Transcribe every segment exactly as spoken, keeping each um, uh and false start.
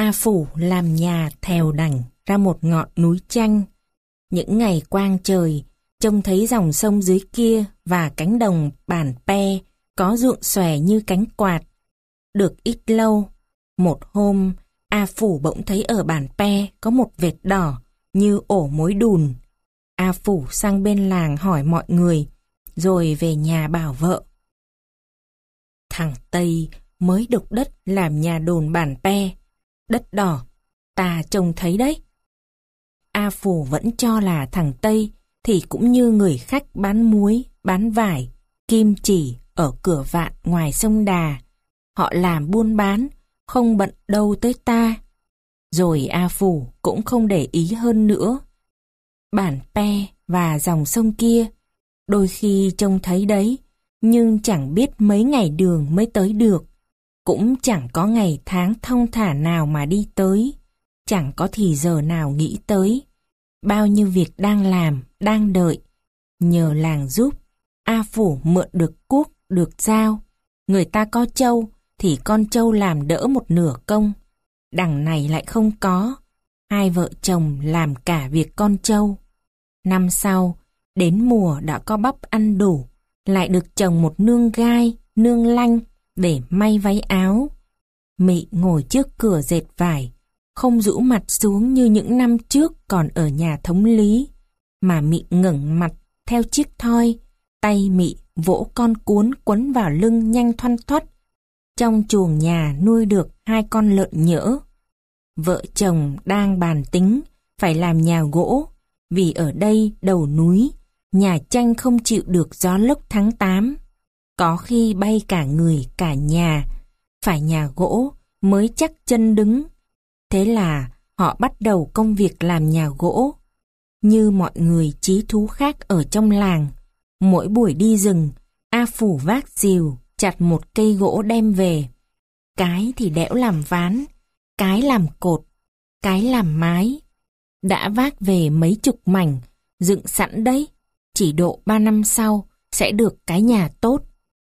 A Phủ làm nhà thèo đành ra một ngọn núi chanh. Những ngày quang trời, trông thấy dòng sông dưới kia và cánh đồng Bản Pe có ruộng xòe như cánh quạt. Được ít lâu, một hôm, A Phủ bỗng thấy ở Bản Pe có một vệt đỏ như ổ mối đùn. A Phủ sang bên làng hỏi mọi người, rồi về nhà bảo vợ. Thằng Tây mới đục đất làm nhà đồn Bản Pe. Đất đỏ, ta trông thấy đấy. A Phủ vẫn cho là thằng Tây thì cũng như người khách bán muối, bán vải, kim chỉ ở Cửa Vạn ngoài sông Đà. Họ làm buôn bán, không bận đâu tới ta. Rồi A Phủ cũng không để ý hơn nữa. Bản Pe và dòng sông kia, đôi khi trông thấy đấy, nhưng chẳng biết mấy ngày đường mới tới được. Cũng chẳng có ngày tháng thong thả nào mà đi tới, chẳng có thì giờ nào nghĩ tới. Bao nhiêu việc đang làm, đang đợi. Nhờ làng giúp, A Phủ mượn được cuốc, được dao. Người ta có trâu, thì con trâu làm đỡ một nửa công. Đằng này lại không có. Hai vợ chồng làm cả việc con trâu. Năm sau, đến mùa đã có bắp ăn đủ, lại được trồng một nương gai, nương lanh để may váy áo. Mị ngồi trước cửa dệt vải, không rũ mặt xuống như những năm trước còn ở nhà thống lý, mà Mị ngẩng mặt theo chiếc thoi, tay Mị vỗ con cuốn quấn vào lưng nhanh thoăn thoắt. Trong chuồng nhà nuôi được hai con lợn nhỡ. Vợ chồng đang bàn tính phải làm nhà gỗ, vì ở đây đầu núi, nhà tranh không chịu được gió lốc tháng tám. Có khi bay cả người cả nhà, phải nhà gỗ mới chắc chân đứng. Thế là họ bắt đầu công việc làm nhà gỗ. Như mọi người chí thú khác ở trong làng, mỗi buổi đi rừng, A Phủ vác rìu chặt một cây gỗ đem về. Cái thì đẽo làm ván, cái làm cột, cái làm mái. Đã vác về mấy chục mảnh, dựng sẵn đấy, chỉ độ ba năm sau sẽ được cái nhà tốt.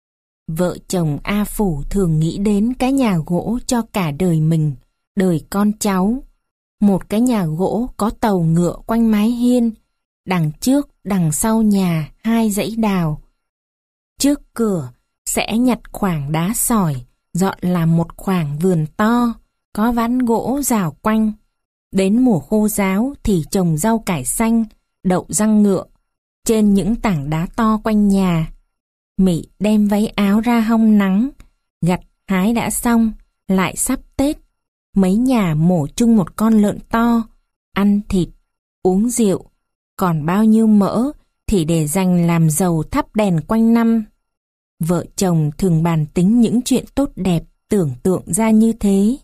Vợ chồng A Phủ thường nghĩ đến cái nhà gỗ cho cả đời mình, đời con cháu. Một cái nhà gỗ có tàu ngựa quanh mái hiên, đằng trước đằng sau nhà hai dãy đào. Trước cửa sẽ nhặt khoảng đá sỏi, dọn làm một khoảng vườn to, có ván gỗ rào quanh. Đến mùa khô ráo thì trồng rau cải xanh, đậu răng ngựa, trên những tảng đá to quanh nhà. Mị đem váy áo ra hong nắng, gặt hái đã xong, lại sắp Tết. Mấy nhà mổ chung một con lợn to, ăn thịt, uống rượu, còn bao nhiêu mỡ thì để dành làm dầu thắp đèn quanh năm. Vợ chồng thường bàn tính những chuyện tốt đẹp, tưởng tượng ra như thế.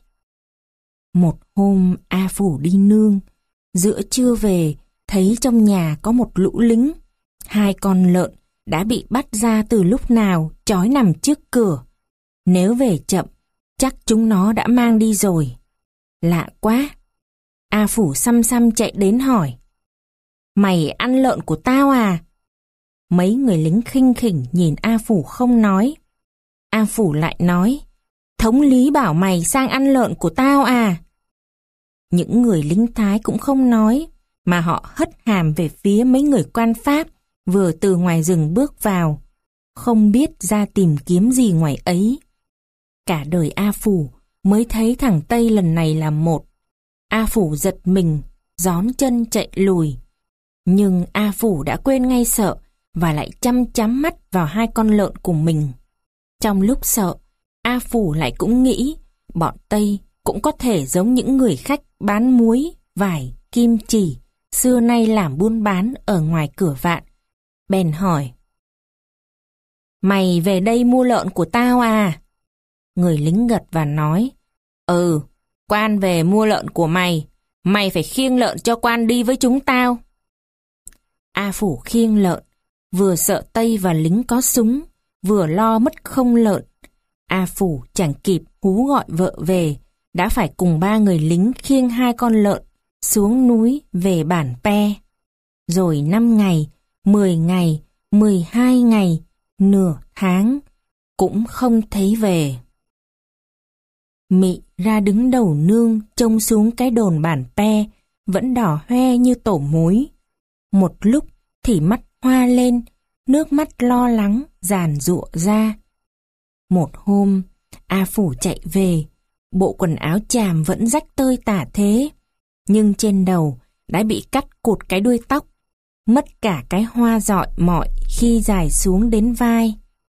Một hôm A Phủ đi nương, giữa trưa về thấy trong nhà có một lũ lính. Hai con lợn đã bị bắt ra từ lúc nào trói nằm trước cửa. Nếu về chậm, chắc chúng nó đã mang đi rồi. Lạ quá! A Phủ xăm xăm chạy đến hỏi. Mày ăn lợn của tao à? Mấy người lính khinh khỉnh nhìn A Phủ không nói. A Phủ lại nói, thống lý bảo mày sang ăn lợn của tao à? Những người lính Thái cũng không nói, mà họ hất hàm về phía mấy người quan Pháp vừa từ ngoài rừng bước vào, không biết ra tìm kiếm gì ngoài ấy. Cả đời A Phủ mới thấy thằng Tây lần này là một. A Phủ giật mình, gión chân chạy lùi. Nhưng A Phủ đã quên ngay sợ và lại chăm chăm mắt vào hai con lợn của mình. Trong lúc sợ, A Phủ lại cũng nghĩ bọn Tây cũng có thể giống những người khách bán muối, vải, kim chỉ, xưa nay làm buôn bán ở ngoài Cửa Vạn. Bèn hỏi, mày về đây mua lợn của tao à? Người lính gật và nói, ừ, quan về mua lợn của mày, mày phải khiêng lợn cho quan đi với chúng tao. A Phủ khiêng lợn, vừa sợ Tây và lính có súng, vừa lo mất không lợn. A Phủ chẳng kịp hú gọi vợ về, đã phải cùng ba người lính khiêng hai con lợn xuống núi về Bản Pe. Rồi năm ngày, mười ngày, mười hai ngày, nửa tháng cũng không thấy về. Mị ra đứng đầu nương trông xuống cái đồn bản pe, vẫn đỏ hoe như tổ mối. Một lúc thì mắt hoa lên, nước mắt lo lắng giàn giụa ra. Một hôm, A Phủ chạy về, bộ quần áo chàm vẫn rách tơi tả thế, nhưng trên đầu đã bị cắt cụt cái đuôi tóc, mất cả cái hoa rọi mọi khi dài xuống đến vai.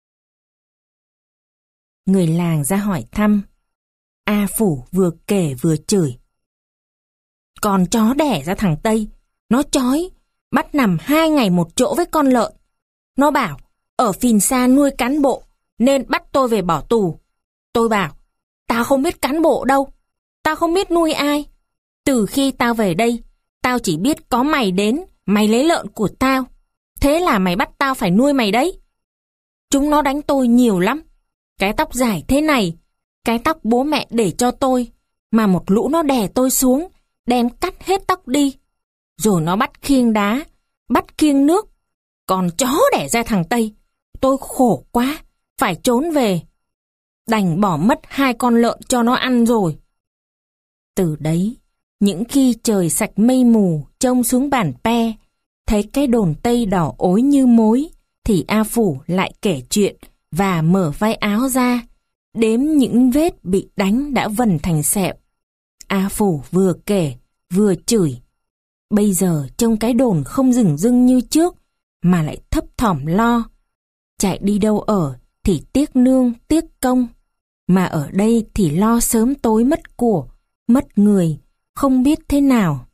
Người làng ra hỏi thăm. A Phủ vừa kể vừa chửi. Con chó đẻ ra thằng Tây, nó chói, bắt nằm hai ngày một chỗ với con lợn. Nó bảo, ở phìn xa nuôi cán bộ, nên bắt tôi về bỏ tù. Tôi bảo, tao không biết cán bộ đâu, tao không biết nuôi ai. Từ khi tao về đây, tao chỉ biết có mày đến, mày lấy lợn của tao. Thế là mày bắt tao phải nuôi mày đấy. Chúng nó đánh tôi nhiều lắm. Cái tóc dài thế này, cái tóc bố mẹ để cho tôi, mà một lũ nó đè tôi xuống, đem cắt hết tóc đi. Rồi nó bắt khiêng đá, bắt khiêng nước. Còn chó đẻ ra thằng Tây, tôi khổ quá, phải trốn về. Đành bỏ mất hai con lợn cho nó ăn rồi. Từ đấy, những khi trời sạch mây mù trông xuống bản pe, thấy cái đồn Tây đỏ ối như mối, thì A Phủ lại kể chuyện và mở vai áo ra, đếm những vết bị đánh đã vần thành sẹo. A Phủ vừa kể, vừa chửi. Bây giờ trông cái đồn không rừng rưng như trước, mà lại thấp thỏm lo. Chạy đi đâu ở thì tiếc nương, tiếc công. Mà ở đây thì lo sớm tối mất của, mất người, không biết thế nào.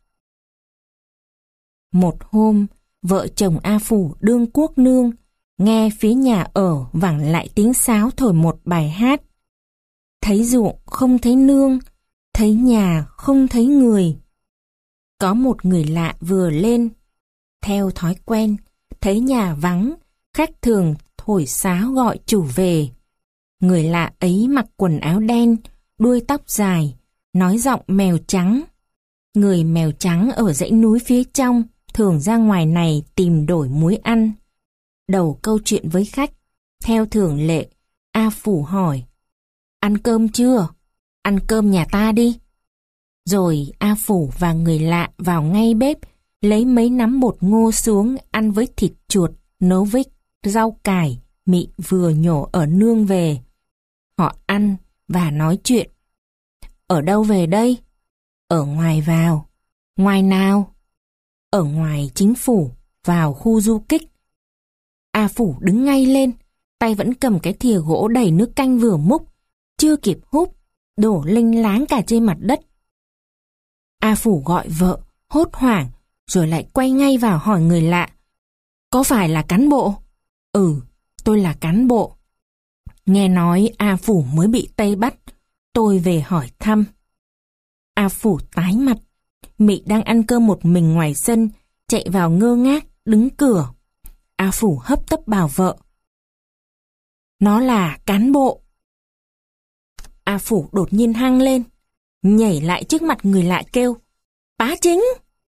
Một hôm, vợ chồng A Phủ đương cuốc nương, nghe phía nhà ở vẳng lại tiếng sáo thổi một bài hát. Thấy ruộng không thấy nương, thấy nhà không thấy người. Có một người lạ vừa lên. Theo thói quen, thấy nhà vắng, khách thường thổi sáo gọi chủ về. Người lạ ấy mặc quần áo đen, đuôi tóc dài, nói giọng mèo trắng. Người mèo trắng ở dãy núi phía trong thường ra ngoài này tìm đổi muối ăn. Đầu câu chuyện với khách, theo thường lệ, A Phủ hỏi: Ăn cơm chưa? Ăn cơm nhà ta đi. Rồi A Phủ và người lạ vào ngay bếp, lấy mấy nắm bột ngô xuống ăn với thịt chuột, nấu với rau cải, mị vừa nhổ ở nương về. Họ ăn và nói chuyện. Ở đâu về đây? Ở ngoài vào. Ngoài nào? Ở ngoài chính phủ, vào khu du kích. A Phủ đứng ngay lên, tay vẫn cầm cái thìa gỗ đầy nước canh vừa múc, chưa kịp húp, đổ lênh láng cả trên mặt đất. A Phủ gọi vợ, hốt hoảng, rồi lại quay ngay vào hỏi người lạ: Có phải là cán bộ? Ừ, tôi là cán bộ. Nghe nói A Phủ mới bị Tây bắt, tôi về hỏi thăm. A Phủ tái mặt, Mị đang ăn cơm một mình ngoài sân, chạy vào ngơ ngác, đứng cửa. A Phủ hấp tấp bảo vợ: Nó là cán bộ. A Phủ đột nhiên hăng lên, nhảy lại trước mặt người lạ kêu: Bá Chính!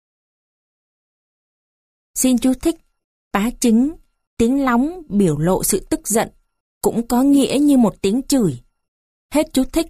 Xin chú thích, bá chính, tiếng lóng biểu lộ sự tức giận, cũng có nghĩa như một tiếng chửi. Hết chú thích.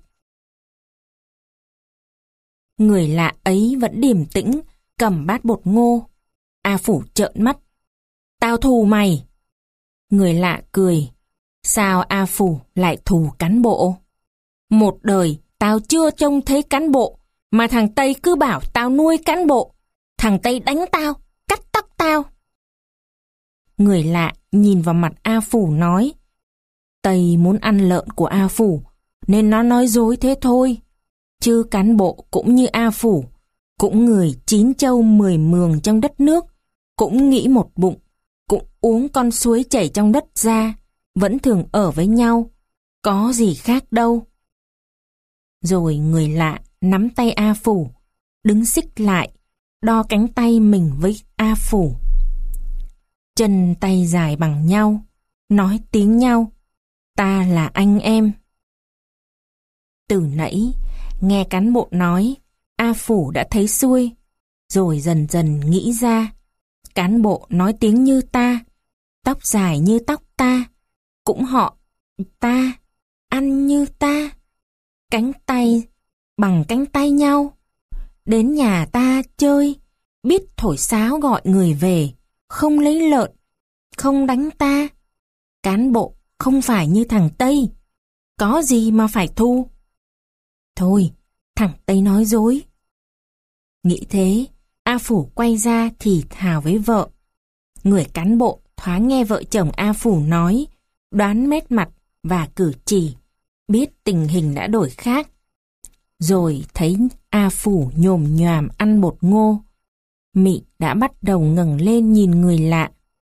Người lạ ấy vẫn điềm tĩnh, cầm bát bột ngô. A Phủ trợn mắt: Tao thù mày. Người lạ cười: Sao A Phủ lại thù cán bộ? Một đời tao chưa trông thấy cán bộ, mà thằng Tây cứ bảo tao nuôi cán bộ. Thằng Tây đánh tao, cắt tóc tao. Người lạ nhìn vào mặt A Phủ nói: Tây muốn ăn lợn của A Phủ, nên nó nói dối thế thôi. Chứ cán bộ cũng như A Phủ, cũng người chín châu mười mường trong đất nước, cũng nghĩ một bụng, cũng uống con suối chảy trong đất ra, vẫn thường ở với nhau, có gì khác đâu. Rồi người lạ nắm tay A Phủ, đứng xích lại, đo cánh tay mình với A Phủ. Chân tay dài bằng nhau, nói tiếng nhau: Ta là anh em. Từ nãy, nghe cán bộ nói, A Phủ đã thấy xuôi, rồi dần dần nghĩ ra. Cán bộ nói tiếng như ta, tóc dài như tóc ta, cũng họ ta, ăn như ta, cánh tay bằng cánh tay nhau. Đến nhà ta chơi, biết thổi sáo gọi người về, không lấy lợn, không đánh ta. Cán bộ không phải như thằng Tây, có gì mà phải thu. Thôi, thằng Tây nói dối. Nghĩ thế, A Phủ quay ra thì thào với vợ. Người cán bộ thoáng nghe vợ chồng A Phủ nói, đoán nét mặt và cử chỉ, biết tình hình đã đổi khác. Rồi thấy A Phủ nhồm nhoàm ăn bột ngô, Mị đã bắt đầu ngẩng lên nhìn người lạ.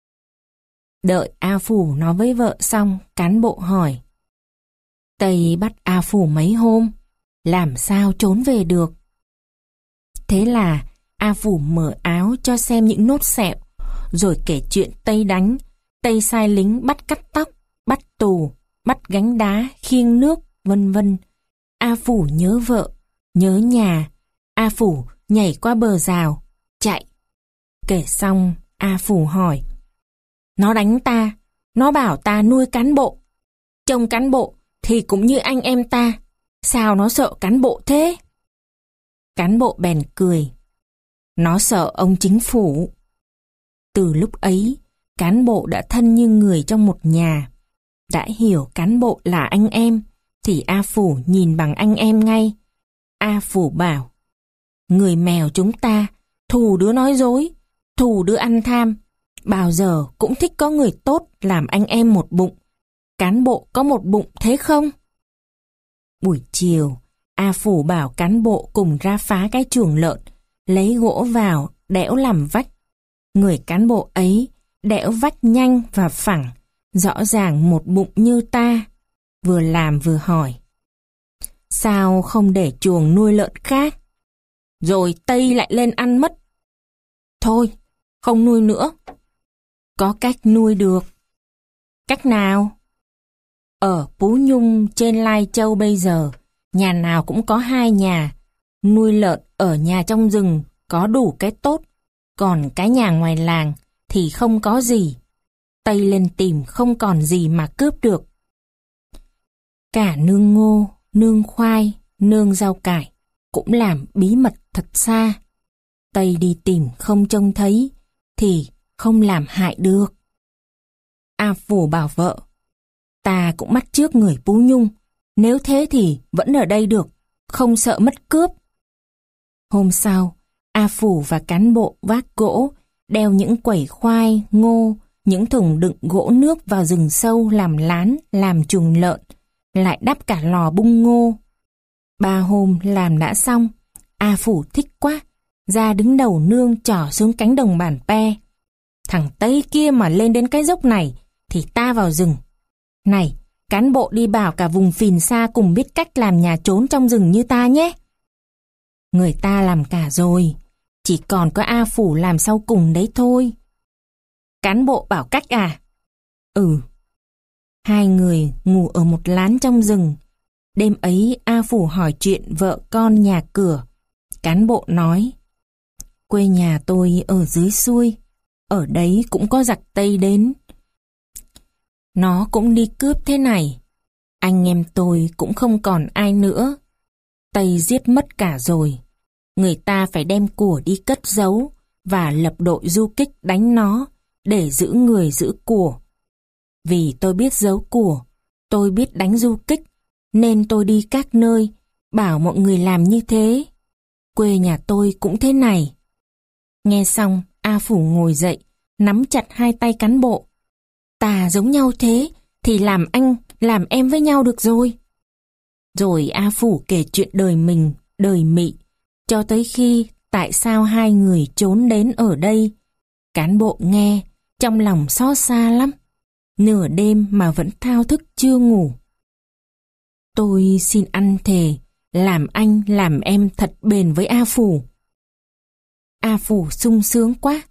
Đợi A Phủ nói với vợ xong, cán bộ hỏi. Tây bắt A Phủ mấy hôm, làm sao trốn về được? Thế là A Phủ mở áo cho xem những nốt sẹo, rồi kể chuyện Tây đánh, Tây sai lính bắt cắt tóc, bắt tù, bắt gánh đá, khiêng nước, vân vân. A Phủ nhớ vợ, nhớ nhà. A Phủ nhảy qua bờ rào, chạy. Kể xong, A Phủ hỏi. Nó đánh ta, nó bảo ta nuôi cán bộ. Trông cán bộ thì cũng như anh em ta, sao nó sợ cán bộ thế? Cán bộ bèn cười. Nó sợ ông chính phủ. Từ lúc ấy, cán bộ đã thân như người trong một nhà. Đã hiểu cán bộ là anh em, thì A Phủ nhìn bằng anh em ngay. A Phủ bảo, người mèo chúng ta, thù đứa nói dối, thù đứa ăn tham, bao giờ cũng thích có người tốt làm anh em một bụng. Cán bộ có một bụng thế không? Buổi chiều, A Phủ bảo cán bộ cùng ra phá cái chuồng lợn, lấy gỗ vào, đẽo làm vách. Người cán bộ ấy đẽo vách nhanh và phẳng, rõ ràng một bụng như ta. Vừa làm vừa hỏi. Sao không để chuồng nuôi lợn khác? Rồi Tây lại lên ăn mất. Thôi, không nuôi nữa. Có cách nuôi được. Cách nào? Ở Phú Nhung trên Lai Châu bây giờ, nhà nào cũng có hai nhà. Nuôi lợn ở nhà trong rừng có đủ cái tốt, còn cái nhà ngoài làng thì không có gì. Tây lên tìm không còn gì mà cướp được. Cả nương ngô, nương khoai, nương rau cải cũng làm bí mật thật xa. Tây đi tìm không trông thấy thì không làm hại được. A Phủ bảo vợ, ta cũng bắt trước người Phú Nhung, nếu thế thì vẫn ở đây được, không sợ mất cướp. Hôm sau, A Phủ và cán bộ vác gỗ, đeo những quẩy khoai, ngô, những thùng đựng gỗ nước vào rừng sâu làm lán, làm chuồng lợn, lại đắp cả lò bung ngô. Ba hôm làm đã xong, A Phủ thích quá, ra đứng đầu nương trỏ xuống cánh đồng bản pe. Thằng Tây kia mà lên đến cái dốc này, thì ta vào rừng. Này, cán bộ đi bảo cả vùng phìn xa cùng biết cách làm nhà trốn trong rừng như ta nhé. Người ta làm cả rồi, chỉ còn có A Phủ làm sau cùng đấy thôi. Cán bộ bảo cách à? Ừ. Hai người ngủ ở một lán trong rừng. Đêm ấy A Phủ hỏi chuyện vợ con nhà cửa. Cán bộ nói, quê nhà tôi ở dưới xuôi, ở đấy cũng có giặc Tây đến. Nó cũng đi cướp thế này. Anh em tôi cũng không còn ai nữa. Tây giết mất cả rồi. Người ta phải đem của đi cất giấu và lập đội du kích đánh nó để giữ người giữ của. Vì tôi biết giấu của, tôi biết đánh du kích, nên tôi đi các nơi, bảo mọi người làm như thế. Quê nhà tôi cũng thế này. Nghe xong, A Phủ ngồi dậy, nắm chặt hai tay cán bộ. Ta giống nhau thế, thì làm anh, làm em với nhau được rồi. Rồi A Phủ kể chuyện đời mình, đời Mị, cho tới khi tại sao hai người trốn đến ở đây. Cán bộ nghe, trong lòng xót xa lắm. Nửa đêm mà vẫn thao thức chưa ngủ. Tôi xin ăn thề, làm anh làm em thật bền với A Phủ. A Phủ sung sướng quá.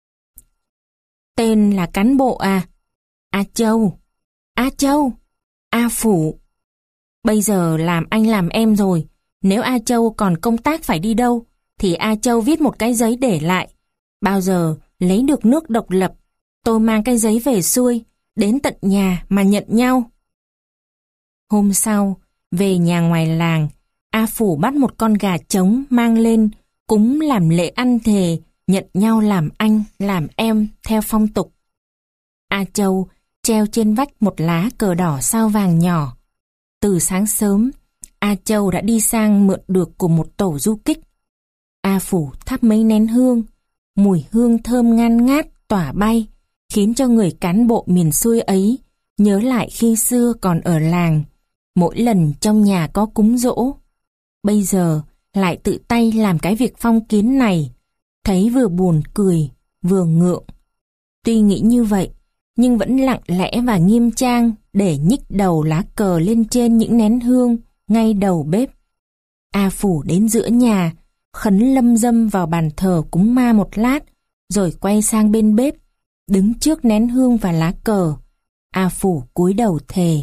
Tên là cán bộ à? A Châu. A Châu. A Phủ. Bây giờ làm anh làm em rồi. Nếu A Châu còn công tác phải đi đâu, thì A Châu viết một cái giấy để lại. Bao giờ lấy được nước độc lập, tôi mang cái giấy về xuôi, đến tận nhà mà nhận nhau. Hôm sau, về nhà ngoài làng, A Phủ bắt một con gà trống mang lên, cúng làm lễ ăn thề, nhận nhau làm anh, làm em theo phong tục. A Châu treo trên vách một lá cờ đỏ sao vàng nhỏ. Từ sáng sớm, A Châu đã đi sang mượn được của một tổ du kích. A Phủ thắp mấy nén hương, mùi hương thơm ngan ngát tỏa bay, khiến cho người cán bộ miền xuôi ấy nhớ lại khi xưa còn ở làng, mỗi lần trong nhà có cúng giỗ. Bây giờ lại tự tay làm cái việc phong kiến này, thấy vừa buồn cười, vừa ngượng. Tuy nghĩ như vậy, nhưng vẫn lặng lẽ và nghiêm trang để nhích đầu lá cờ lên trên những nén hương ngay đầu bếp. A Phủ đến giữa nhà, khấn lâm dâm vào bàn thờ cúng ma một lát, rồi quay sang bên bếp, đứng trước nén hương và lá cờ. A Phủ cúi đầu thề.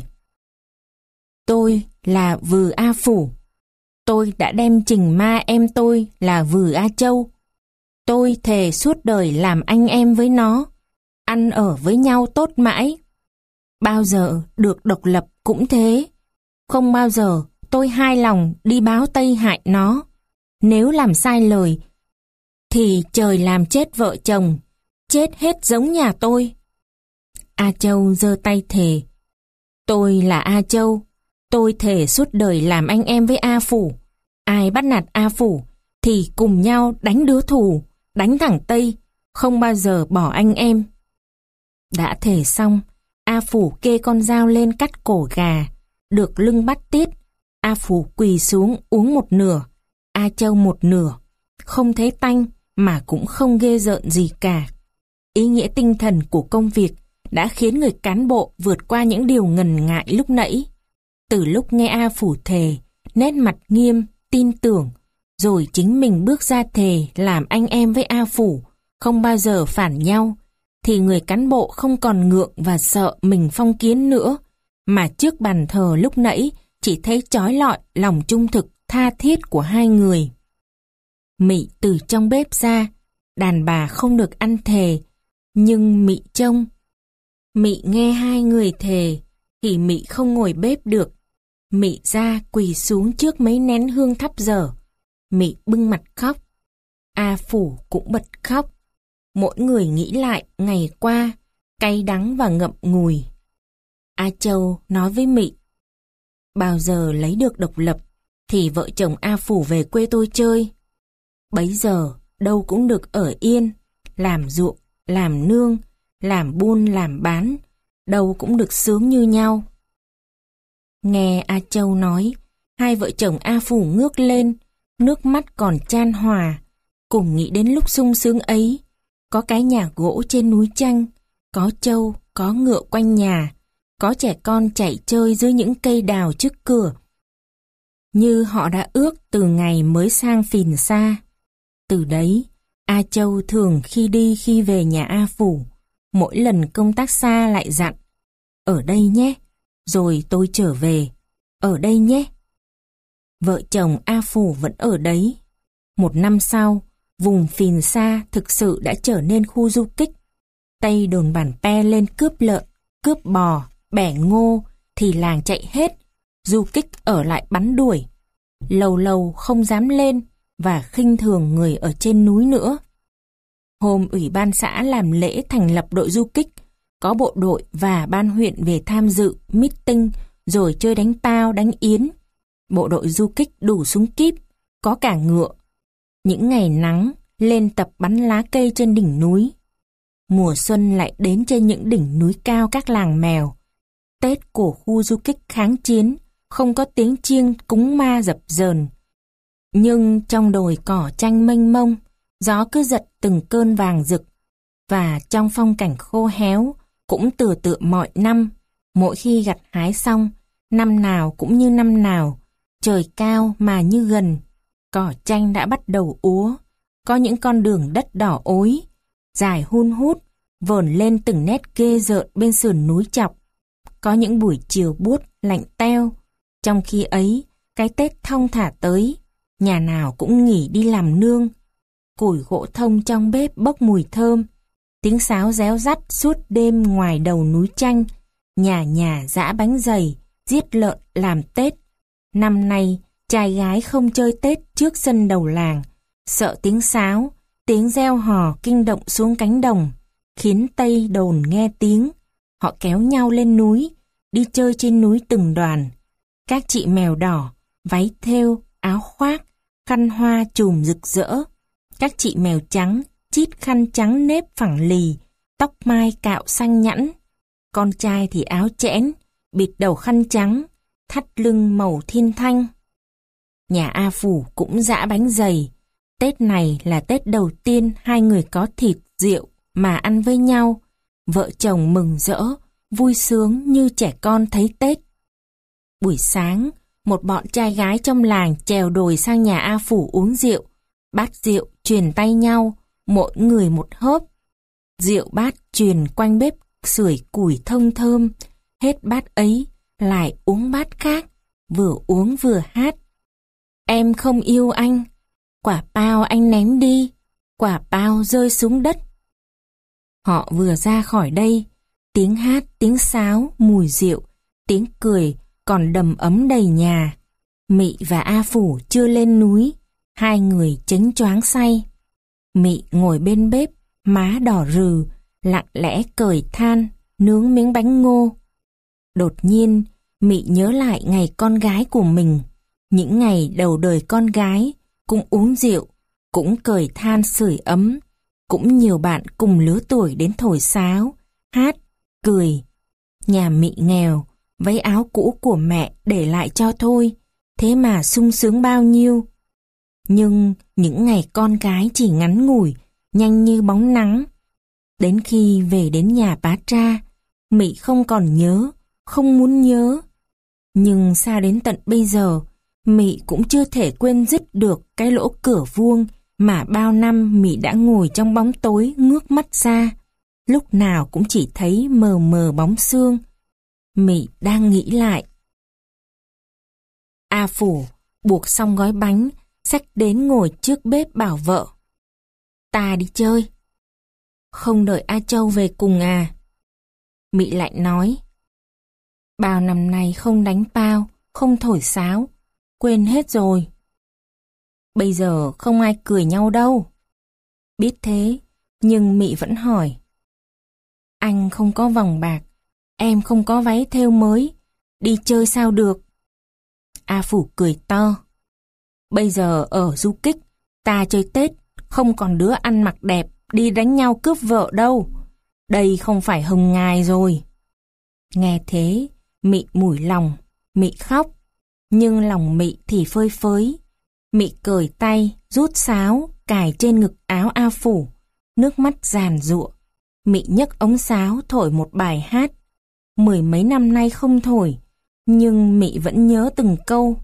Tôi là Vừ A Phủ. Tôi đã đem trình ma em tôi là Vừ A Châu. Tôi thề suốt đời làm anh em với nó, ăn ở với nhau tốt mãi. Bao giờ được độc lập cũng thế. Không bao giờ tôi hai lòng đi báo Tây hại nó. Nếu làm sai lời, thì trời làm chết vợ chồng, chết hết giống nhà tôi. A Châu giơ tay thề. Tôi là A Châu. Tôi thề suốt đời làm anh em với A Phủ. Ai bắt nạt A Phủ thì cùng nhau đánh đứa thù, đánh thẳng Tây, không bao giờ bỏ anh em. Đã thề xong, A Phủ kê con dao lên cắt cổ gà, được lưng bắt tiết. A Phủ quỳ xuống uống một nửa, A Châu một nửa. Không thấy tanh mà cũng không ghê rợn gì cả. Ý nghĩa tinh thần của công việc đã khiến người cán bộ vượt qua những điều ngần ngại lúc nãy. Từ lúc nghe A Phủ thề, nét mặt nghiêm, tin tưởng, rồi chính mình bước ra thề làm anh em với A Phủ, không bao giờ phản nhau, thì người cán bộ không còn ngượng và sợ mình phong kiến nữa, mà trước bàn thờ lúc nãy chỉ thấy chói lọi lòng trung thực tha thiết của hai người. Mị từ trong bếp ra, đàn bà không được ăn thề, nhưng Mị trông. Mị nghe hai người thề, thì Mị không ngồi bếp được. Mị ra quỳ xuống trước mấy nén hương thắp dở. Mị bưng mặt khóc. A Phủ cũng bật khóc. Mỗi người nghĩ lại ngày qua, cay đắng và ngậm ngùi. A Châu nói với Mị, bao giờ lấy được độc lập, thì vợ chồng A Phủ về quê tôi chơi. Bấy giờ đâu cũng được ở yên, làm ruộng, làm nương, làm buôn làm bán, đâu cũng được sướng như nhau. Nghe A Châu nói, hai vợ chồng A Phủ ngước lên, nước mắt còn chan hòa, cùng nghĩ đến lúc sung sướng ấy. Có cái nhà gỗ trên núi Chanh, có trâu, có ngựa quanh nhà, có trẻ con chạy chơi dưới những cây đào trước cửa. Như họ đã ước từ ngày mới sang Phìn Sa. Từ đấy, A Châu thường khi đi khi về nhà A Phủ, mỗi lần công tác xa lại dặn, ở đây nhé, rồi tôi trở về, ở đây nhé. Vợ chồng A Phủ vẫn ở đấy. Một năm sau, vùng Phìn Sa thực sự đã trở nên khu du kích. Tây đồn Bản Pe lên cướp lợn, cướp bò, bẻ ngô, thì làng chạy hết, du kích ở lại bắn đuổi. Lâu lâu không dám lên và khinh thường người ở trên núi nữa. Hôm ủy ban xã làm lễ thành lập đội du kích, có bộ đội và ban huyện về tham dự, meeting, rồi chơi đánh tao, đánh yến. Bộ đội du kích đủ súng kíp, có cả ngựa. Những ngày nắng, lên tập bắn lá cây trên đỉnh núi. Mùa xuân lại đến trên những đỉnh núi cao các làng mèo. Tết của khu du kích kháng chiến, không có tiếng chiêng cúng ma dập dờn. Nhưng trong đồi cỏ tranh mênh mông, gió cứ giật từng cơn vàng rực. Và trong phong cảnh khô héo, cũng tựa tựa mọi năm, mỗi khi gặt hái xong, năm nào cũng như năm nào, trời cao mà như gần, cỏ chanh đã bắt đầu úa, có những con đường đất đỏ ối, dài hun hút, vờn lên từng nét ghê rợn bên sườn núi chọc. Có những buổi chiều buốt lạnh teo, trong khi ấy, cái Tết thong thả tới, nhà nào cũng nghỉ đi làm nương. Củi gỗ thông trong bếp bốc mùi thơm, tiếng sáo réo rắt suốt đêm ngoài đầu núi Chanh, nhà nhà giã bánh dày, giết lợn làm Tết. Năm nay, trai gái không chơi Tết trước sân đầu làng, sợ tiếng sáo, tiếng reo hò kinh động xuống cánh đồng, khiến Tây đồn nghe tiếng. Họ kéo nhau lên núi, đi chơi trên núi từng đoàn. Các chị mèo đỏ, váy thêu, áo khoác, khăn hoa chùm rực rỡ. Các chị mèo trắng, chít khăn trắng nếp phẳng lì, tóc mai cạo xanh nhẵn. Con trai thì áo chẽn, bịt đầu khăn trắng, thắt lưng màu thiên thanh. Nhà A Phủ cũng giã bánh dày. Tết này là Tết đầu tiên hai người có thịt, rượu mà ăn với nhau. Vợ chồng mừng rỡ, vui sướng như trẻ con thấy Tết. Buổi sáng, một bọn trai gái trong làng trèo đồi sang nhà A Phủ uống rượu. Bát rượu truyền tay nhau, mỗi người một hớp. Rượu bát truyền quanh bếp sưởi củi thông thơm. Hết bát ấy, lại uống bát khác, vừa uống vừa hát. Em không yêu anh, quả bao anh ném đi, quả bao rơi xuống đất. Họ vừa ra khỏi đây, tiếng hát, tiếng sáo, mùi rượu, tiếng cười còn đầm ấm đầy nhà. Mị và A Phủ chưa lên núi, hai người chánh choáng say. Mị ngồi bên bếp, má đỏ rừ, lặng lẽ cởi than, nướng miếng bánh ngô. Đột nhiên, Mị nhớ lại ngày con gái của mình. Những ngày đầu đời con gái, cũng uống rượu, cũng cởi than sưởi ấm, cũng nhiều bạn cùng lứa tuổi đến thổi sáo, hát, cười. Nhà Mị nghèo, váy áo cũ của mẹ để lại cho thôi, thế mà sung sướng bao nhiêu. Nhưng những ngày con gái chỉ ngắn ngủi, nhanh như bóng nắng. Đến khi về đến nhà Bá Tra, Mị không còn nhớ, không muốn nhớ. Nhưng sao đến tận bây giờ, Mị cũng chưa thể quên dứt được cái lỗ cửa vuông mà bao năm Mị đã ngồi trong bóng tối ngước mắt ra. Lúc nào cũng chỉ thấy mờ mờ bóng xương. Mị đang nghĩ lại. A Phủ buộc xong gói bánh, xách đến ngồi trước bếp bảo vợ. Ta đi chơi. Không đợi A Châu về cùng à? Mị lại nói. Bao năm nay không đánh pao, không thổi sáo, quên hết rồi. Bây giờ không ai cười nhau đâu. Biết thế, nhưng Mị vẫn hỏi. Anh không có vòng bạc, em không có váy thêu mới, đi chơi sao được? A Phủ cười to. Bây giờ ở Du Kích, ta chơi Tết, không còn đứa ăn mặc đẹp đi đánh nhau cướp vợ đâu. Đây không phải hồng ngài rồi. Nghe thế, Mị mủi lòng, Mị khóc. Nhưng lòng Mị thì phơi phới. Mị cởi tay, rút sáo, cài trên ngực áo A Phủ. Nước mắt giàn giụa. Mị nhấc ống sáo thổi một bài hát. Mười mấy năm nay không thổi, nhưng Mị vẫn nhớ từng câu.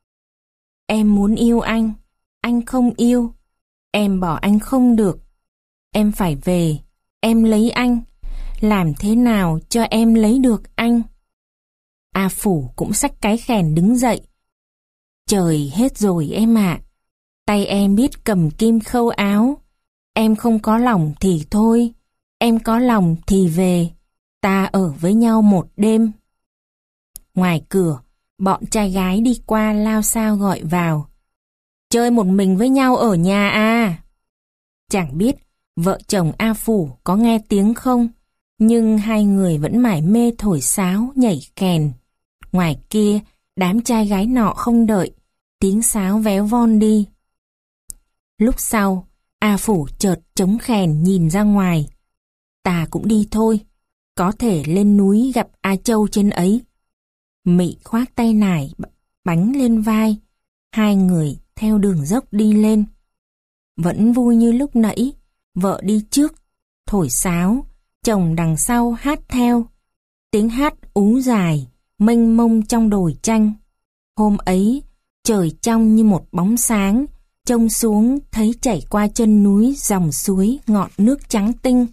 Em muốn yêu anh, anh không yêu. Em bỏ anh không được. Em phải về, em lấy anh. Làm thế nào cho em lấy được anh? A Phủ cũng xách cái khèn đứng dậy. Trời hết rồi em ạ. Tay em biết cầm kim khâu áo. Em không có lòng thì thôi. Em có lòng thì về. Ta ở với nhau một đêm. Ngoài cửa, bọn trai gái đi qua lao sao gọi vào. Chơi một mình với nhau ở nhà à? Chẳng biết vợ chồng A Phủ có nghe tiếng không, nhưng hai người vẫn mải mê thổi sáo, nhảy kèn. Ngoài kia, đám trai gái nọ không đợi, tiếng sáo véo von đi. Lúc sau, A Phủ chợt chống khèn nhìn ra ngoài. Ta cũng đi thôi, có thể lên núi gặp A Châu trên ấy. Mị khoác tay nải bánh lên vai, hai người theo đường dốc đi lên. Vẫn vui như lúc nãy, vợ đi trước, thổi sáo, chồng đằng sau hát theo. Tiếng hát ú dài, mênh mông trong đồi chanh. Hôm ấy, trời trong như một bóng sáng, trông xuống thấy chảy qua chân núi dòng suối ngọn nước trắng tinh.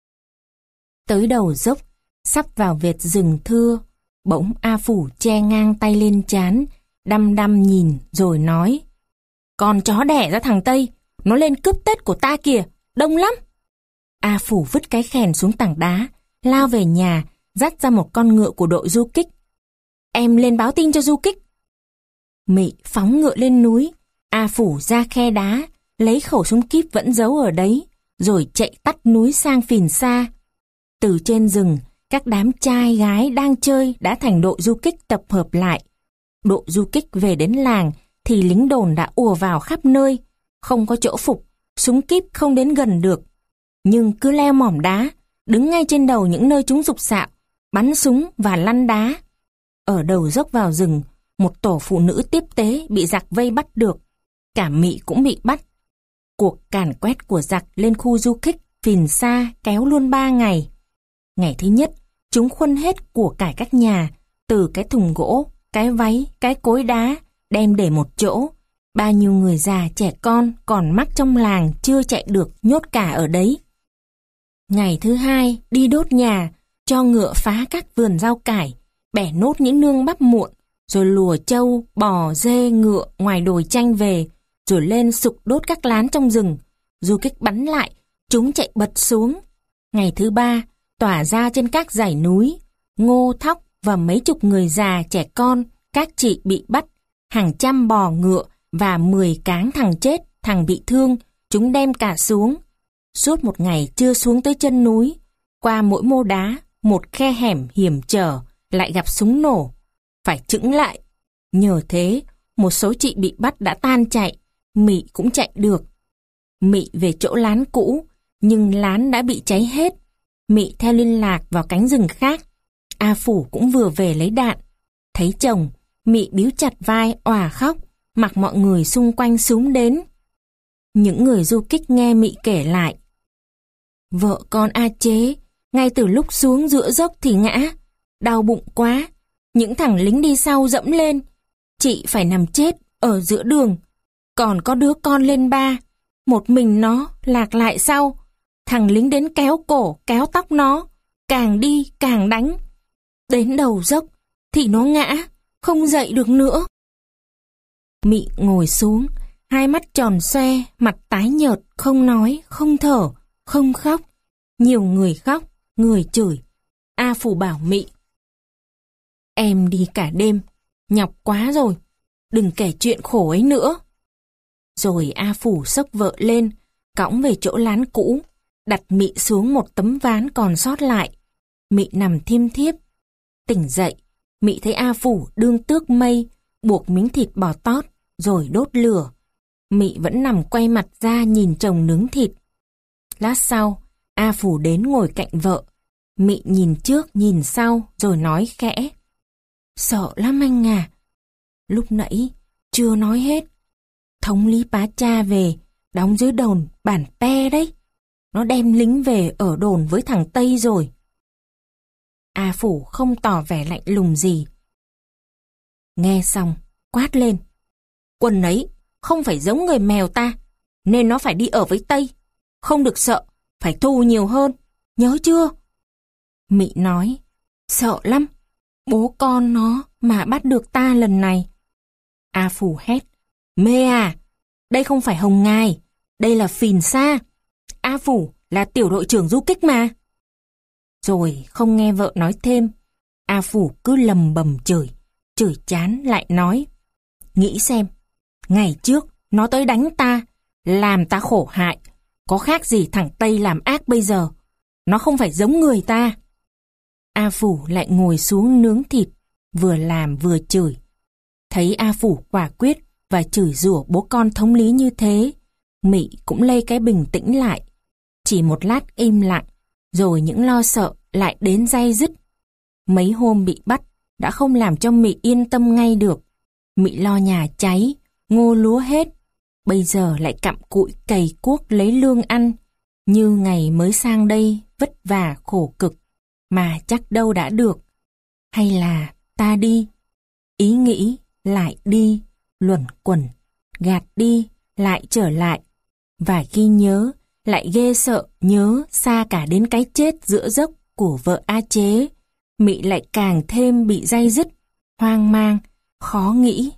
Tới đầu dốc, sắp vào vệt rừng thưa, bỗng A Phủ che ngang tay lên trán, đăm đăm nhìn rồi nói. Con chó đẻ ra thằng Tây, nó lên cướp Tết của ta kìa, đông lắm. A Phủ vứt cái khèn xuống tảng đá, lao về nhà, dắt ra một con ngựa của đội du kích. Em lên báo tin cho du kích. Mị phóng ngựa lên núi, A Phủ ra khe đá, lấy khẩu súng kíp vẫn giấu ở đấy, rồi chạy tắt núi sang Phìn Sa. Từ trên rừng, các đám trai gái đang chơi đã thành đội du kích tập hợp lại. Đội du kích về đến làng thì lính đồn đã ùa vào khắp nơi, không có chỗ phục, súng kíp không đến gần được. Nhưng cứ leo mỏm đá, đứng ngay trên đầu những nơi chúng rục sạo, bắn súng và lăn đá. Ở đầu dốc vào rừng, một tổ phụ nữ tiếp tế bị giặc vây bắt được. Cả Mị cũng bị bắt. Cuộc càn quét của giặc lên khu du kích Phìn Sa kéo luôn ba ngày. Ngày thứ nhất, chúng khuân hết của cải các nhà, từ cái thùng gỗ, cái váy, cái cối đá, đem để một chỗ. Bao nhiêu người già trẻ con còn mắc trong làng chưa chạy được nhốt cả ở đấy. Ngày thứ hai, đi đốt nhà, cho ngựa phá các vườn rau cải, bẻ nốt những nương bắp muộn, rồi lùa trâu, bò, dê, ngựa ngoài đồi chanh về, rồi lên sục đốt các lán trong rừng. Du kích bắn lại, chúng chạy bật xuống. Ngày thứ ba, tỏa ra trên các dãy núi, Ngô, Thóc và mấy chục người già trẻ con, các chị bị bắt, hàng trăm bò ngựa và mười cáng thằng chết, thằng bị thương, chúng đem cả xuống. Suốt một ngày chưa xuống tới chân núi, qua mỗi mô đá, một khe hẻm hiểm trở, lại gặp súng nổ. Phải chững lại. Nhờ thế, một số chị bị bắt đã tan chạy, Mị cũng chạy được. Mị về chỗ lán cũ, nhưng lán đã bị cháy hết. Mị theo liên lạc vào cánh rừng khác. A Phủ cũng vừa về lấy đạn. Thấy chồng, Mị bíu chặt vai òa khóc, mặc mọi người xung quanh xúm đến. Những người du kích nghe Mị kể lại. Vợ con A Chế, ngay từ lúc xuống giữa dốc thì ngã, đau bụng quá. Những thằng lính đi sau dẫm lên, chị phải nằm chết ở giữa đường. Còn có đứa con lên ba, một mình nó lạc lại sau. Thằng lính đến kéo cổ, kéo tóc nó, càng đi càng đánh. Đến đầu dốc thì nó ngã, không dậy được nữa. Mị ngồi xuống, hai mắt tròn xoe, mặt tái nhợt, không nói, không thở, không khóc. Nhiều người khóc, người chửi. A Phủ bảo Mị: Em đi cả đêm, nhọc quá rồi, đừng kể chuyện khổ ấy nữa. Rồi A Phủ xốc vợ lên, cõng về chỗ lán cũ, đặt Mị xuống một tấm ván còn sót lại. Mị nằm thiêm thiếp. Tỉnh dậy, Mị thấy A Phủ đương tước mây, buộc miếng thịt bò tót, rồi đốt lửa. Mị vẫn nằm quay mặt ra nhìn chồng nướng thịt. Lát sau, A Phủ đến ngồi cạnh vợ. Mị nhìn trước nhìn sau rồi nói khẽ: Sợ lắm anh à. Lúc nãy chưa nói hết. Thống lý Pá Cha về, đóng dưới đồn Bản Pe đấy. Nó đem lính về ở đồn với thằng Tây rồi. A Phủ không tỏ vẻ lạnh lùng gì. Nghe xong, quát lên: Quân ấy không phải giống người mèo ta, nên nó phải đi ở với Tây. Không được sợ, phải thù nhiều hơn, nhớ chưa? Mị nói: Sợ lắm, bố con nó mà bắt được ta lần này. A Phủ hét: Mê à, đây không phải Hồng Ngài, đây là Phìn Sa. A Phủ là tiểu đội trưởng du kích mà. Rồi không nghe vợ nói thêm, A Phủ cứ lầm bầm chửi, chửi chán lại nói: Nghĩ xem, ngày trước nó tới đánh ta, làm ta khổ hại, có khác gì thằng Tây làm ác bây giờ. Nó không phải giống người ta. A Phủ lại ngồi xuống nướng thịt, vừa làm vừa chửi. Thấy A Phủ quả quyết và chửi rủa bố con thống lý như thế, Mị cũng lây cái bình tĩnh lại. Chỉ một lát im lặng, rồi những lo sợ lại đến day dứt. Mấy hôm bị bắt đã không làm cho Mị yên tâm ngay được. Mị lo nhà cháy, ngô lúa hết, bây giờ lại cặm cụi cày cuốc lấy lương ăn. Như ngày mới sang đây vất vả khổ cực, mà chắc đâu đã được. Hay là ta đi? Ý nghĩ lại đi, luẩn quẩn, gạt đi, lại trở lại. Và khi nhớ, lại ghê sợ nhớ xa cả đến cái chết giữa dốc của vợ A Chế. Mị lại càng thêm bị day dứt, hoang mang, khó nghĩ.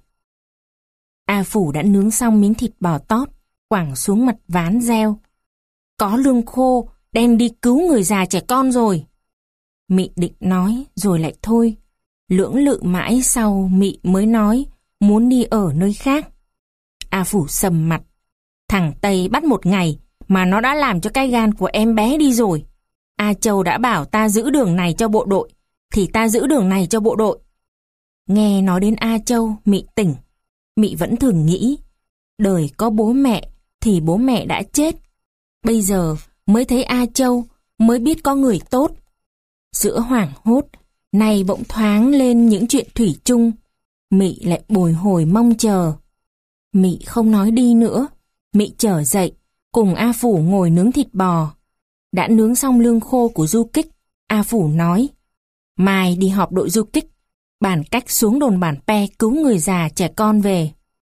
A Phủ đã nướng xong miếng thịt bò tót, quẳng xuống mặt ván reo. Có lương khô, đem đi cứu người già trẻ con rồi. Mị định nói rồi lại thôi. Lưỡng lự mãi sau Mị mới nói, muốn đi ở nơi khác. A Phủ sầm mặt. Thằng Tây bắt một ngày mà nó đã làm cho cái gan của em bé đi rồi. A Châu đã bảo ta giữ đường này cho bộ đội, thì ta giữ đường này cho bộ đội. Nghe nói đến A Châu, Mị tỉnh. Mị vẫn thường nghĩ, đời có bố mẹ thì bố mẹ đã chết. Bây giờ mới thấy A Châu, mới biết có người tốt. Giữa hoảng hốt, nay bỗng thoáng lên những chuyện thủy chung. Mị lại bồi hồi mong chờ. Mị không nói đi nữa. Mị trở dậy, cùng A Phủ ngồi nướng thịt bò. Đã nướng xong lương khô của du kích, A Phủ nói, mai đi họp đội du kích, bàn cách xuống đồn Bản Pe cứu người già trẻ con về.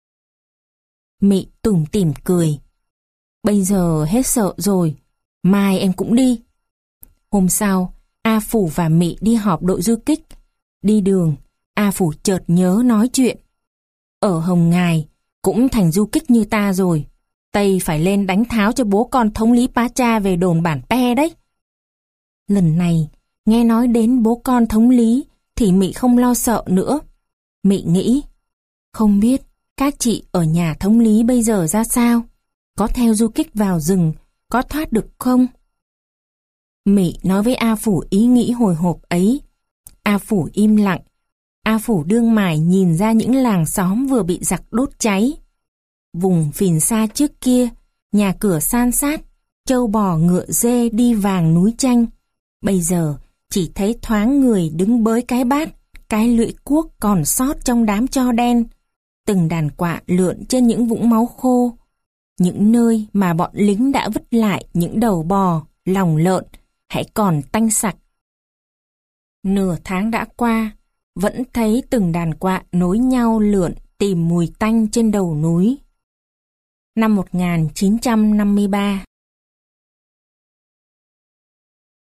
Mị tủm tỉm cười. Bây giờ hết sợ rồi, mai em cũng đi. Hôm sau, A Phủ và Mị đi họp đội du kích. Đi đường, A Phủ chợt nhớ nói chuyện. Ở Hồng Ngài, cũng thành du kích như ta rồi. Tây phải lên đánh tháo cho bố con thống lý Pá Cha về đồn Bản Pe đấy. Lần này, nghe nói đến bố con thống lý thì Mị không lo sợ nữa. Mị nghĩ, không biết các chị ở nhà thống lý bây giờ ra sao? Có theo du kích vào rừng, có thoát được không? Mị nói với A Phủ ý nghĩ hồi hộp ấy. A Phủ im lặng. A Phủ đương mải nhìn ra những làng xóm vừa bị giặc đốt cháy. Vùng phìn xa trước kia, nhà cửa san sát, trâu bò ngựa dê đi vàng núi chanh. Bây giờ chỉ thấy thoáng người đứng bới cái bát, cái lưỡi cuốc còn sót trong đám tro đen. Từng đàn quạ lượn trên những vũng máu khô. Những nơi mà bọn lính đã vứt lại những đầu bò, lòng lợn, hãy còn tanh sặc. Nửa tháng đã qua, vẫn thấy từng đàn quạ nối nhau lượn tìm mùi tanh trên đầu núi. Năm một nghìn chín trăm năm mươi ba